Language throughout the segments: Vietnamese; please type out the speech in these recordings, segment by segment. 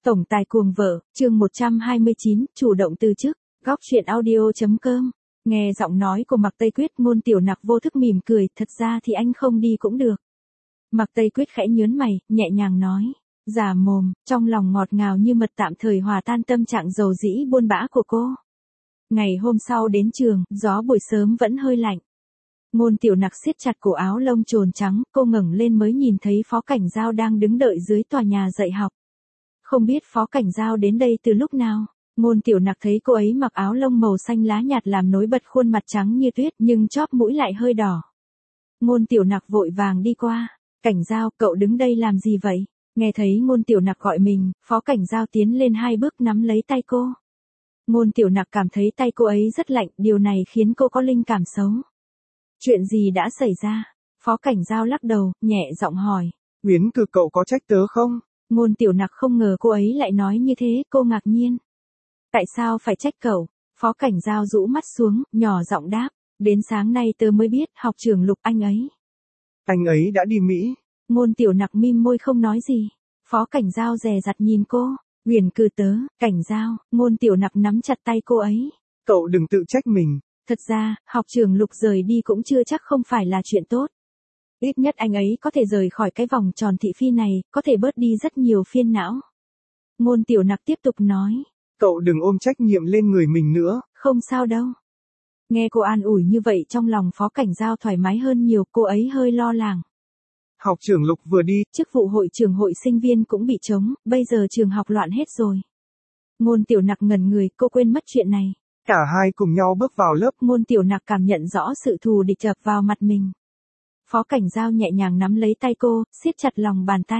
Tổng tài cuồng vợ, chương 129, chủ động từ chức, góc chuyện audio.com. Nghe giọng nói của Mạc Tây Quyết, Ngôn Tiểu Nặc vô thức mỉm cười, thật ra thì anh không đi cũng được. Mạc Tây Quyết khẽ nhớn mày, nhẹ nhàng nói, giả mồm, trong lòng ngọt ngào như mật tạm thời hòa tan tâm trạng dầu dĩ buôn bã của cô. Ngày hôm sau đến trường, gió buổi sớm vẫn hơi lạnh. Ngôn Tiểu Nặc siết chặt cổ áo lông trồn trắng, cô ngẩng lên mới nhìn thấy Phó Cảnh Giao đang đứng đợi dưới tòa nhà dạy học. Không biết Phó Cảnh Giao đến đây từ lúc nào. Ngôn Tiểu Nặc thấy cô ấy mặc áo lông màu xanh lá nhạt làm nổi bật khuôn mặt trắng như tuyết, nhưng chóp mũi lại hơi đỏ. Ngôn Tiểu Nặc vội vàng đi qua. Cảnh Giao, cậu đứng đây làm gì vậy? Nghe thấy Ngôn Tiểu Nặc gọi mình, Phó Cảnh Giao tiến lên 2 bước nắm lấy tay cô. Ngôn Tiểu Nặc cảm thấy tay cô ấy rất lạnh, điều này khiến cô có linh cảm xấu. Chuyện gì đã xảy ra? Phó Cảnh Giao lắc đầu, nhẹ giọng hỏi. Uyển Cư, cậu có trách tớ không? Ngôn Tiểu Nặc không ngờ cô ấy lại nói như thế, cô ngạc nhiên. Tại sao phải trách cậu? Phó Cảnh Giao rũ mắt xuống, nhỏ giọng đáp. Đến sáng nay tớ mới biết, học trưởng Lục anh ấy. Anh ấy đã đi Mỹ. Ngôn Tiểu Nặc mím môi không nói gì. Phó Cảnh Giao dè dặt nhìn cô. Uyển Cư tớ, Cảnh Giao. Ngôn Tiểu Nặc nắm chặt tay cô ấy. Cậu đừng tự trách mình. Thật ra, học trưởng Lục rời đi cũng chưa chắc không phải là chuyện tốt. Ít nhất anh ấy có thể rời khỏi cái vòng tròn thị phi này, có thể bớt đi rất nhiều phiền não. Ngôn Tiểu Nặc tiếp tục nói. Cậu đừng ôm trách nhiệm lên người mình nữa. Không sao đâu. Nghe cô an ủi như vậy trong lòng Phó Cảnh Giao thoải mái hơn nhiều, cô ấy hơi lo lắng. Học trưởng Lục vừa đi. Chức vụ hội trưởng hội sinh viên cũng bị trống, bây giờ trường học loạn hết rồi. Ngôn Tiểu Nặc ngẩn người, cô quên mất chuyện này. Cả hai cùng nhau bước vào lớp. Ngôn Tiểu Nặc cảm nhận rõ sự thù địch ập vào mặt mình. Phó Cảnh Giao nhẹ nhàng nắm lấy tay cô, siết chặt lòng bàn tay.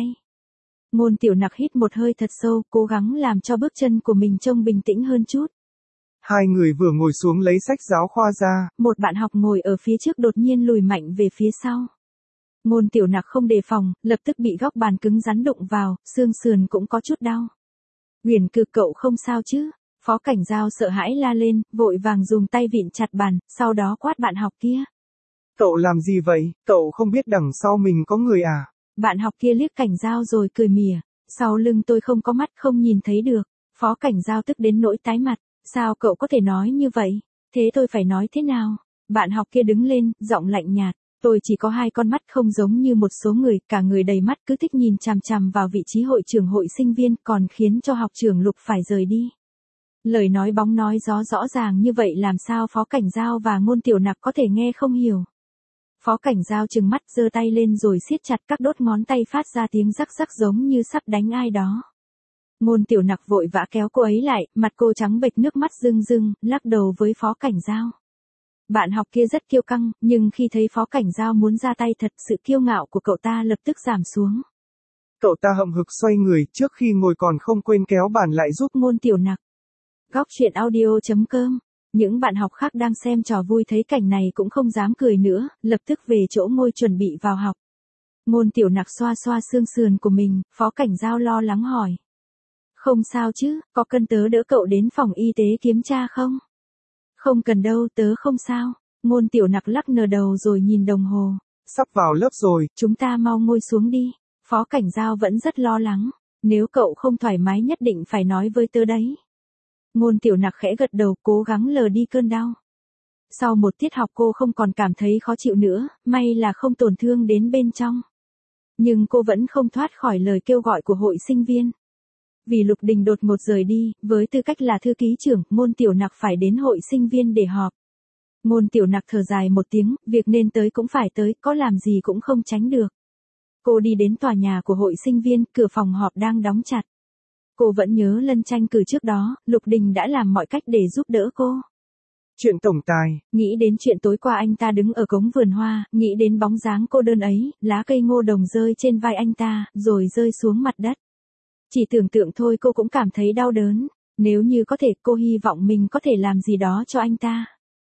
Ngôn Tiểu Nặc hít một hơi thật sâu, cố gắng làm cho bước chân của mình trông bình tĩnh hơn chút. Hai người vừa ngồi xuống lấy sách giáo khoa ra. Một bạn học ngồi ở phía trước đột nhiên lùi mạnh về phía sau. Ngôn Tiểu Nặc không đề phòng, lập tức bị góc bàn cứng rắn đụng vào, xương sườn cũng có chút đau. Uyển Cư, cậu không sao chứ? Phó Cảnh Giao sợ hãi la lên, vội vàng dùng tay vịn chặt bàn, sau đó quát bạn học kia. Cậu làm gì vậy? Cậu không biết đằng sau mình có người à? Bạn học kia liếc Cảnh Giao rồi cười mỉa. Sau lưng tôi không có mắt, không nhìn thấy được. Phó Cảnh Giao tức đến nỗi tái mặt. Sao cậu có thể nói như vậy? Thế tôi phải nói thế nào? Bạn học kia đứng lên, giọng lạnh nhạt. Tôi chỉ có 2 con mắt, không giống như một số người, cả người đầy mắt cứ thích nhìn chằm chằm vào vị trí hội trưởng hội sinh viên, còn khiến cho học trưởng Lục phải rời đi. Lời nói bóng nói gió rõ ràng như vậy làm sao Phó Cảnh Giao và Ngôn Tiểu Nặc có thể nghe không hiểu. Phó Cảnh Giao trừng mắt giơ tay lên rồi siết chặt, các đốt ngón tay phát ra tiếng rắc rắc giống như sắp đánh ai đó. Ngôn Tiểu Nặc vội vã kéo cô ấy lại, mặt cô trắng bệch, nước mắt rưng rưng, lắc đầu với Phó Cảnh Giao. Bạn học kia rất kiêu căng, nhưng khi thấy Phó Cảnh Giao muốn ra tay thật, sự kiêu ngạo của cậu ta lập tức giảm xuống. Cậu ta hậm hực xoay người, trước khi ngồi còn không quên kéo bàn lại giúp Ngôn Tiểu Nặc. Góc chuyện audio.com. Những bạn học khác đang xem trò vui thấy cảnh này cũng không dám cười nữa, lập tức về chỗ ngồi chuẩn bị vào học. Ngôn Tiểu Nặc xoa xoa xương sườn của mình, Phó Cảnh Giao lo lắng hỏi. Không sao chứ, có cần tớ đỡ cậu đến phòng y tế kiểm tra không? Không cần đâu, tớ không sao. Ngôn Tiểu Nặc lắc nờ đầu rồi nhìn đồng hồ. Sắp vào lớp rồi. Chúng ta mau ngồi xuống đi. Phó Cảnh Giao vẫn rất lo lắng. Nếu cậu không thoải mái nhất định phải nói với tớ đấy. Ngôn Tiểu Nặc khẽ gật đầu, cố gắng lờ đi cơn đau. Sau một tiết học cô không còn cảm thấy khó chịu nữa, may là không tổn thương đến bên trong. Nhưng cô vẫn không thoát khỏi lời kêu gọi của hội sinh viên. Vì Lục Đình đột ngột rời đi, với tư cách là thư ký trưởng, Ngôn Tiểu Nặc phải đến hội sinh viên để họp. Ngôn Tiểu Nặc thở dài một tiếng, việc nên tới cũng phải tới, có làm gì cũng không tránh được. Cô đi đến tòa nhà của hội sinh viên, cửa phòng họp đang đóng chặt. Cô vẫn nhớ lần tranh cử trước đó, Lục Đình đã làm mọi cách để giúp đỡ cô. Chuyện tổng tài. Nghĩ đến chuyện tối qua anh ta đứng ở cống vườn hoa, nghĩ đến bóng dáng cô đơn ấy, lá cây ngô đồng rơi trên vai anh ta, rồi rơi xuống mặt đất. Chỉ tưởng tượng thôi cô cũng cảm thấy đau đớn. Nếu như có thể, cô hy vọng mình có thể làm gì đó cho anh ta.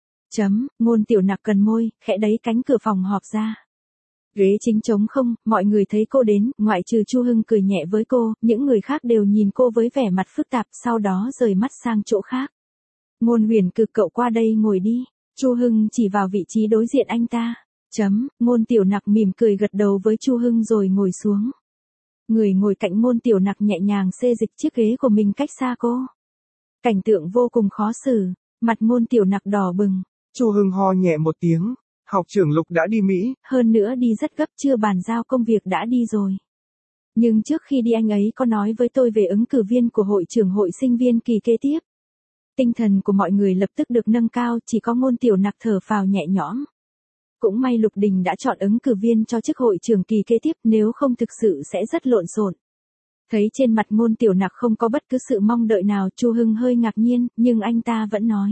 Ngôn Tiểu Nặc cần môi, khẽ đẩy cánh cửa phòng họp ra. Ghế chính trống không, mọi người thấy cô đến, ngoại trừ Chu Hưng cười nhẹ với cô, những người khác đều nhìn cô với vẻ mặt phức tạp, sau đó rời mắt sang chỗ khác. Ngôn Uyển Cư, cậu qua đây ngồi đi. Chu Hưng chỉ vào vị trí đối diện anh ta. Ngôn Tiểu Nặc mỉm cười gật đầu với Chu Hưng rồi ngồi xuống. Người ngồi cạnh Ngôn Tiểu Nặc nhẹ nhàng xê dịch chiếc ghế của mình cách xa cô. Cảnh tượng vô cùng khó xử, mặt Ngôn Tiểu Nặc đỏ bừng. Chu Hưng ho nhẹ một tiếng, học trưởng Lục đã đi Mỹ. Hơn nữa đi rất gấp, chưa bàn giao công việc đã đi rồi. Nhưng trước khi đi anh ấy có nói với tôi về ứng cử viên của hội trưởng hội sinh viên kỳ kế tiếp. Tinh thần của mọi người lập tức được nâng cao, chỉ có Ngôn Tiểu Nặc thở phào nhẹ nhõm. Cũng may Lục Đình đã chọn ứng cử viên cho chức hội trưởng kỳ kế tiếp, nếu không thực sự sẽ rất lộn xộn. Thấy trên mặt Ngôn Tiểu Nặc không có bất cứ sự mong đợi nào, Chu Hưng hơi ngạc nhiên, nhưng anh ta vẫn nói.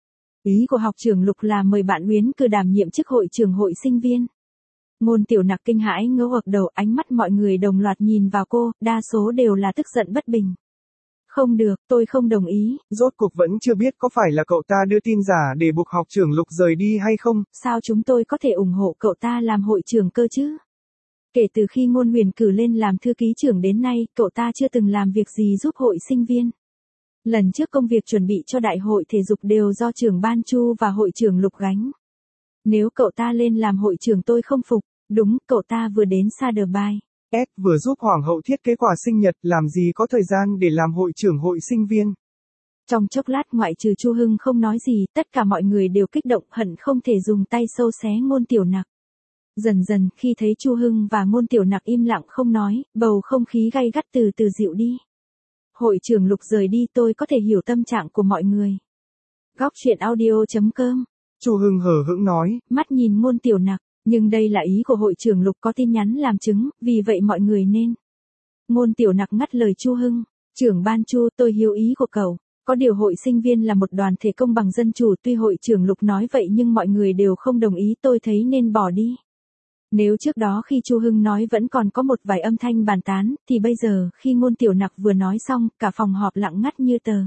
Ý của học trưởng Lục là mời bạn Uyến Cử đảm nhiệm chức hội trưởng hội sinh viên. Ngôn Tiểu Nặc kinh hãi ngớ ngác đầu, ánh mắt mọi người đồng loạt nhìn vào cô, đa số đều là tức giận bất bình. Không được, tôi không đồng ý. Rốt cuộc vẫn chưa biết có phải là cậu ta đưa tin giả để buộc học trưởng Lục rời đi hay không. Sao chúng tôi có thể ủng hộ cậu ta làm hội trưởng cơ chứ? Kể từ khi Ngôn Huyền cử lên làm thư ký trưởng đến nay, cậu ta chưa từng làm việc gì giúp hội sinh viên. Lần trước công việc chuẩn bị cho đại hội thể dục đều do trưởng ban Chu và hội trưởng Lục gánh. Nếu cậu ta lên làm hội trưởng tôi không phục, đúng, cậu ta vừa đến Saderby. Vừa giúp Hoàng hậu thiết kế quà sinh nhật, làm gì có thời gian để làm hội trưởng hội sinh viên. Trong chốc lát ngoại trừ Chu Hưng không nói gì, tất cả mọi người đều kích động hận không thể dùng tay sâu xé Ngôn Tiểu Nặc. Dần dần khi thấy Chu Hưng và Ngôn Tiểu Nặc im lặng không nói, bầu không khí gay gắt từ từ dịu đi. Hội trưởng Lục rời đi, tôi có thể hiểu tâm trạng của mọi người. Góc truyện audio.com. Chu Hưng hờ hững nói. Mắt nhìn Ngôn Tiểu Nặc, nhưng đây là ý của hội trưởng Lục có tin nhắn làm chứng, vì vậy mọi người nên. Ngôn Tiểu Nặc ngắt lời Chu Hưng. Trưởng ban Chu, tôi hiểu ý của cậu. Có điều hội sinh viên là một đoàn thể công bằng dân chủ, tuy hội trưởng Lục nói vậy nhưng mọi người đều không đồng ý, tôi thấy nên bỏ đi. Nếu trước đó khi Chu Hưng nói vẫn còn có một vài âm thanh bàn tán, thì bây giờ khi Ngôn Tiểu Nặc vừa nói xong, cả phòng họp lặng ngắt như tờ.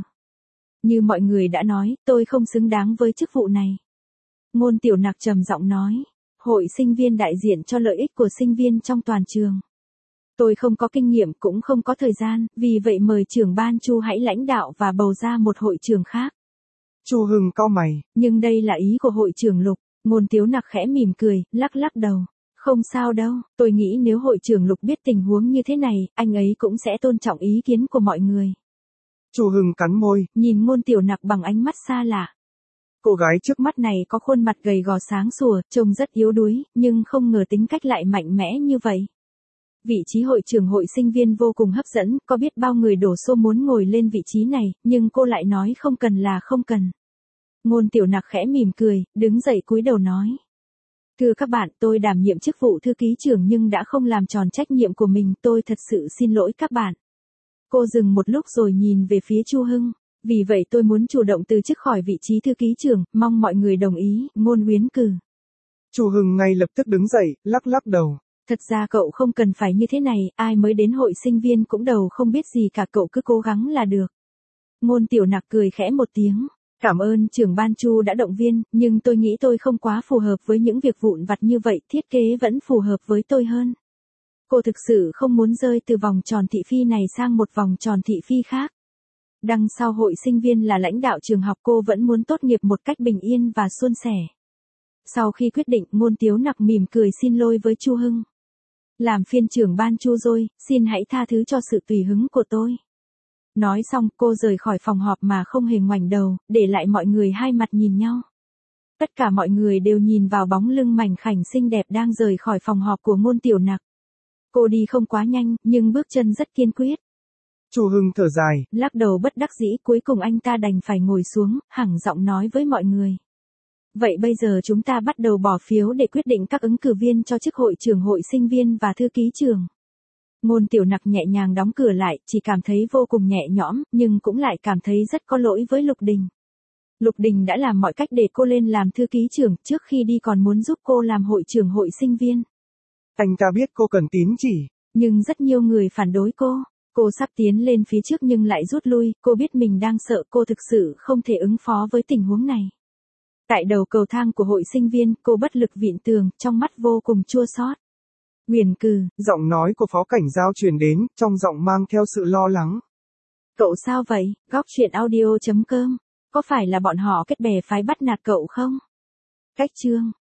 Như mọi người đã nói, tôi không xứng đáng với chức vụ này. Ngôn Tiểu Nặc trầm giọng nói, hội sinh viên đại diện cho lợi ích của sinh viên trong toàn trường. Tôi không có kinh nghiệm cũng không có thời gian, vì vậy mời trưởng ban Chu hãy lãnh đạo và bầu ra một hội trưởng khác. Chu Hưng cau mày. Nhưng đây là ý của hội trưởng Lục. Ngôn Tiểu Nặc khẽ mỉm cười, lắc lắc đầu. Không sao đâu, tôi nghĩ nếu hội trưởng Lục biết tình huống như thế này, anh ấy cũng sẽ tôn trọng ý kiến của mọi người. Chu Hưng cắn môi, nhìn Ngôn Tiểu Nặc bằng ánh mắt xa lạ. Cô gái trước mắt này có khuôn mặt gầy gò sáng sủa, trông rất yếu đuối, nhưng không ngờ tính cách lại mạnh mẽ như vậy. Vị trí hội trưởng hội sinh viên vô cùng hấp dẫn, có biết bao người đổ xô muốn ngồi lên vị trí này, nhưng cô lại nói không cần là không cần. Ngôn Tiểu Nặc khẽ mỉm cười, đứng dậy cúi đầu nói. Thưa các bạn, tôi đảm nhiệm chức vụ thư ký trưởng nhưng đã không làm tròn trách nhiệm của mình, tôi thật sự xin lỗi các bạn. Cô dừng một lúc rồi nhìn về phía Chu Hưng. Vì vậy tôi muốn chủ động từ chức khỏi vị trí thư ký trưởng, mong mọi người đồng ý, Ngôn Uyến Cử. Chu Hưng ngay lập tức đứng dậy, lắc lắc đầu. Thật ra cậu không cần phải như thế này, ai mới đến hội sinh viên cũng đầu không biết gì cả, cậu cứ cố gắng là được. Ngôn Tiểu Nặc cười khẽ một tiếng. Cảm ơn trưởng ban Chu đã động viên, nhưng tôi nghĩ tôi không quá phù hợp với những việc vụn vặt như vậy, thiết kế vẫn phù hợp với tôi hơn. Cô thực sự không muốn rơi từ vòng tròn thị phi này sang một vòng tròn thị phi khác. Đằng sau hội sinh viên là lãnh đạo trường học, cô vẫn muốn tốt nghiệp một cách bình yên và suôn sẻ. Sau khi quyết định, Ngôn Tiểu Nặc mỉm cười xin lỗi với Chu Hưng. Làm phiên trưởng ban Chu rồi, xin hãy tha thứ cho sự tùy hứng của tôi. Nói xong, cô rời khỏi phòng họp mà không hề ngoảnh đầu, để lại mọi người hai mặt nhìn nhau. Tất cả mọi người đều nhìn vào bóng lưng mảnh khảnh xinh đẹp đang rời khỏi phòng họp của Ngôn Tiểu Nặc. Cô đi không quá nhanh, nhưng bước chân rất kiên quyết. Chu Hưng thở dài, lắc đầu bất đắc dĩ, cuối cùng anh ta đành phải ngồi xuống, hẳng giọng nói với mọi người. Vậy bây giờ chúng ta bắt đầu bỏ phiếu để quyết định các ứng cử viên cho chức hội trưởng hội sinh viên và thư ký trưởng. Ngôn Tiểu Nặc nhẹ nhàng đóng cửa lại, chỉ cảm thấy vô cùng nhẹ nhõm, nhưng cũng lại cảm thấy rất có lỗi với Lục Đình. Lục Đình đã làm mọi cách để cô lên làm thư ký trưởng, trước khi đi còn muốn giúp cô làm hội trưởng hội sinh viên. Anh ta biết cô cần tín chỉ. Nhưng rất nhiều người phản đối cô. Cô sắp tiến lên phía trước nhưng lại rút lui, cô biết mình đang sợ, cô thực sự không thể ứng phó với tình huống này. Tại đầu cầu thang của hội sinh viên, cô bất lực vịn tường, trong mắt vô cùng chua xót. Uyển Cử, giọng nói của phó cảnh giao truyền đến, trong giọng mang theo sự lo lắng. Cậu sao vậy? Góc truyện audio.com. Có phải là bọn họ kết bè phái bắt nạt cậu không? Cách chương